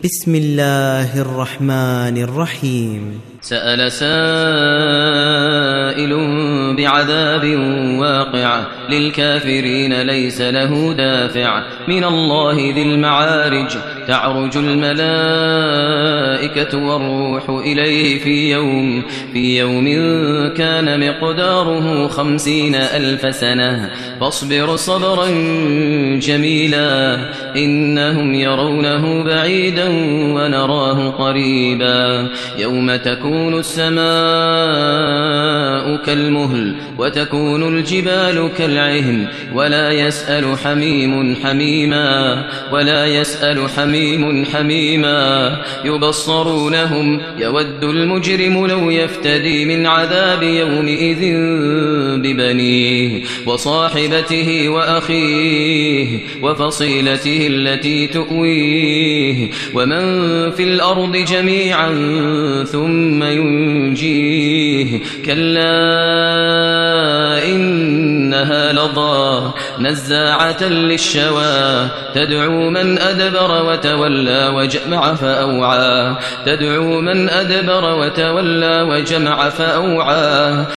بسم الله الرحمن الرحيم. سأل سائل بعذاب واقع للكافرين ليس له دافع من الله ذي المعارج تعرج الملائكة والروح إليه في يوم كان مقداره 50,000 سنة فاصبر صبرا جميلا إنهم يرونه بعيدا ونراه قريبا يوم تكون السماء كالمهل وتكون الجبال كالعهن ولا يسأل حميم حميما يبصرونهم يود المجرم لو يفتدي من عذاب يومئذ ببنيه وصاحبته وأخيه وفصيلته التي تؤويه ومن في الأرض جميعا ثم ينجيه كلا إنها لظى نزاعة للشوى تدعو من أدبر وتولى وجمع فأوعى